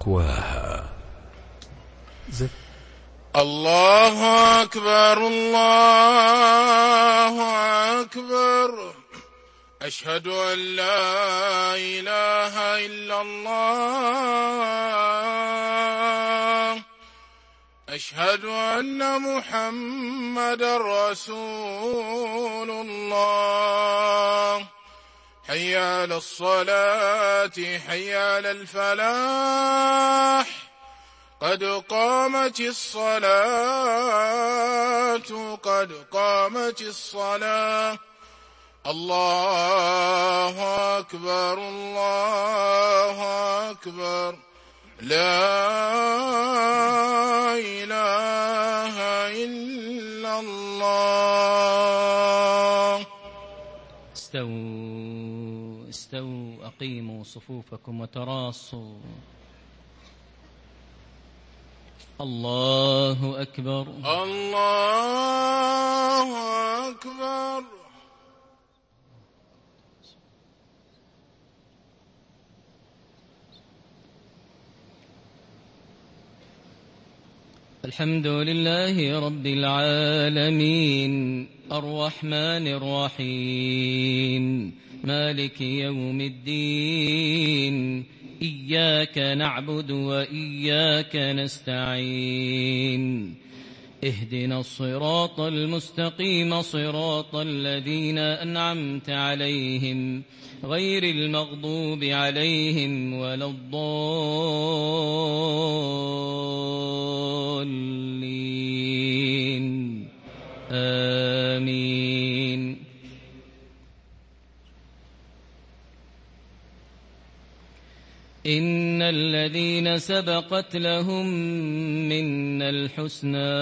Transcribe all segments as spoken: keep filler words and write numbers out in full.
تقواها. زك. الله أكبر الله أكبر، أشهد أن لا إله إلا الله، أشهد أن محمدا رسول الله. حي على الصلاة حي على الفلاح، قد قامت الصلاة قد قامت الصلاة. الله أكبر الله أكبر، لا إله إلا الله. استووا استووا أقيموا صفوفكم وتراصوا. الله أكبر الله أكبر. الحمد لله رب العالمين، الرحمن الرحيم، مالك يوم الدين، إياك نعبد وإياك نستعين، اهدنا الصراط المستقيم، صراط الذين أنعمت عليهم غير المغضوب عليهم ولا الضالين، آمين. إن الذين سبقت لهم منا الحسنى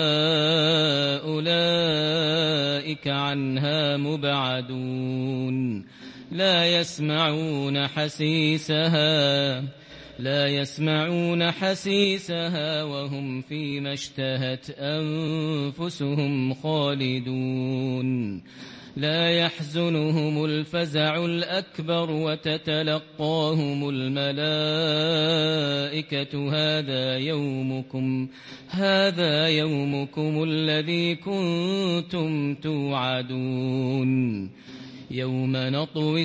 أولئك عنها مبعدون، لا يسمعون حسيسها لا يسمعون حسيسها وهم فيما اشتهت أنفسهم خالدون، لا يحزنهم الفزع الأكبر وتتلقاهم الملائكة هذا يومكم هذا يومكم الذي كنتم توعدون. يوم نطوي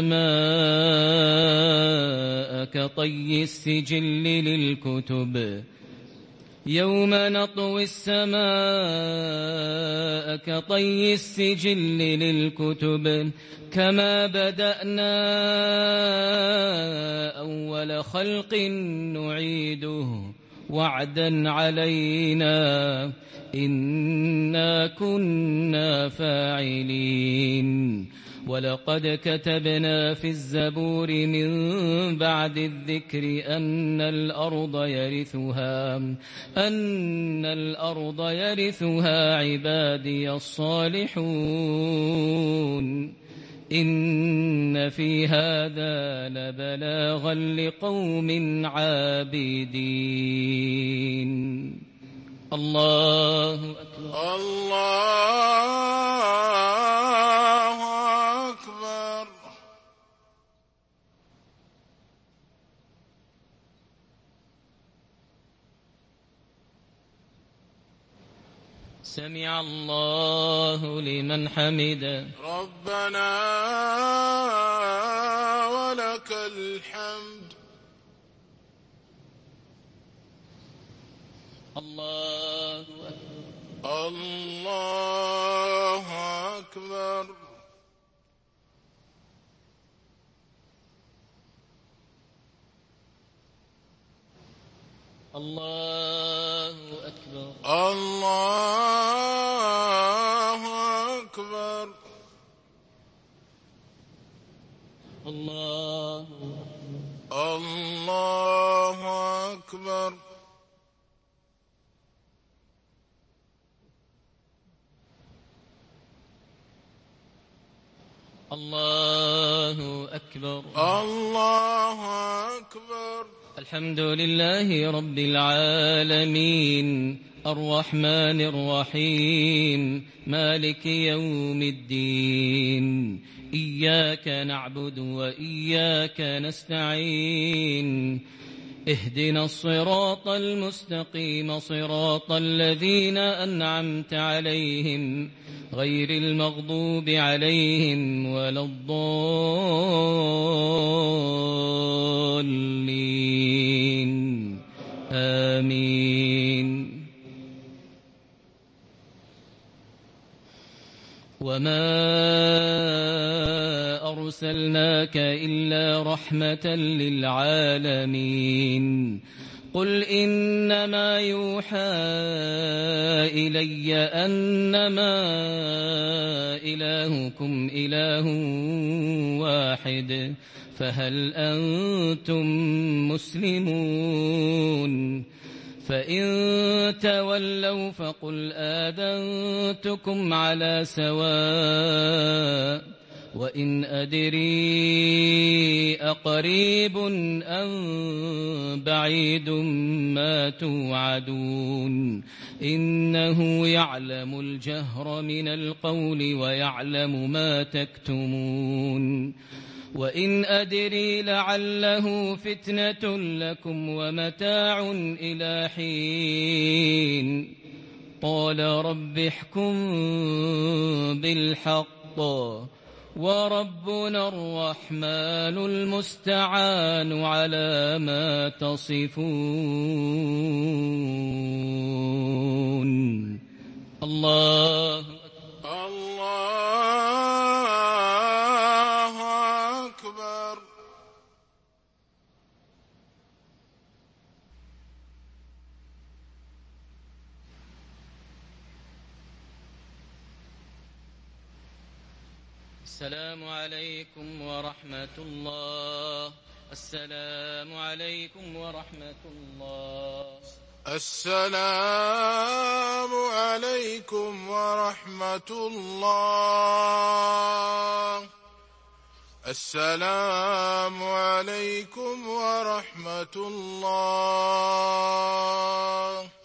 السماء كطي السجل للكتب يوم نطوي السماء كطي السجل للكتب كما بدأنا أول خلق نعيده وعدا علينا إنا كنا فاعلين. ولقد كتبنا في الزبور من بعد الذكر أن الأرض يرثها أن الأرض يرثها عبادي الصالحون، إن في هذا لبلاغا لقوم عابدين. الله أكبر الله أكبر. سمع الله لمن حمده. ربنا ولك الحمد. الله أكبر الله أكبر. الله أكبر الله أكبر. الله الله أكبر. الله أكبر الله أكبر. الحمد لله رب العالمين، الرحمن الرحيم، مالك يوم الدين، إياك نعبد وإياك نستعين، اهدنا الصراط المستقيم صراط الذين أنعمت عليهم غير المغضوب عليهم ولا الضالين آمين. وما أرسلناك إلا رحمة للعالمين. قل إنما يوحى إلي أنما إلهكم إله واحد فهل أنتم مسلمون؟ فإن تولوا فقل آذنتكم على سواء وإن أدري أقريب أم بعيد ما توعدون إنه يعلم الجهر من القول ويعلم ما تكتمون. وإن أدري لعله فتنة لكم ومتاع إلى حين قال رب احكم بالحق وربنا الرحمن المستعان على ما تصفون. الله الله أكبر. السلام عليكم ورحمة الله. السلام عليكم ورحمة الله. السلام عليكم ورحمة الله. السلام عليكم ورحمة الله.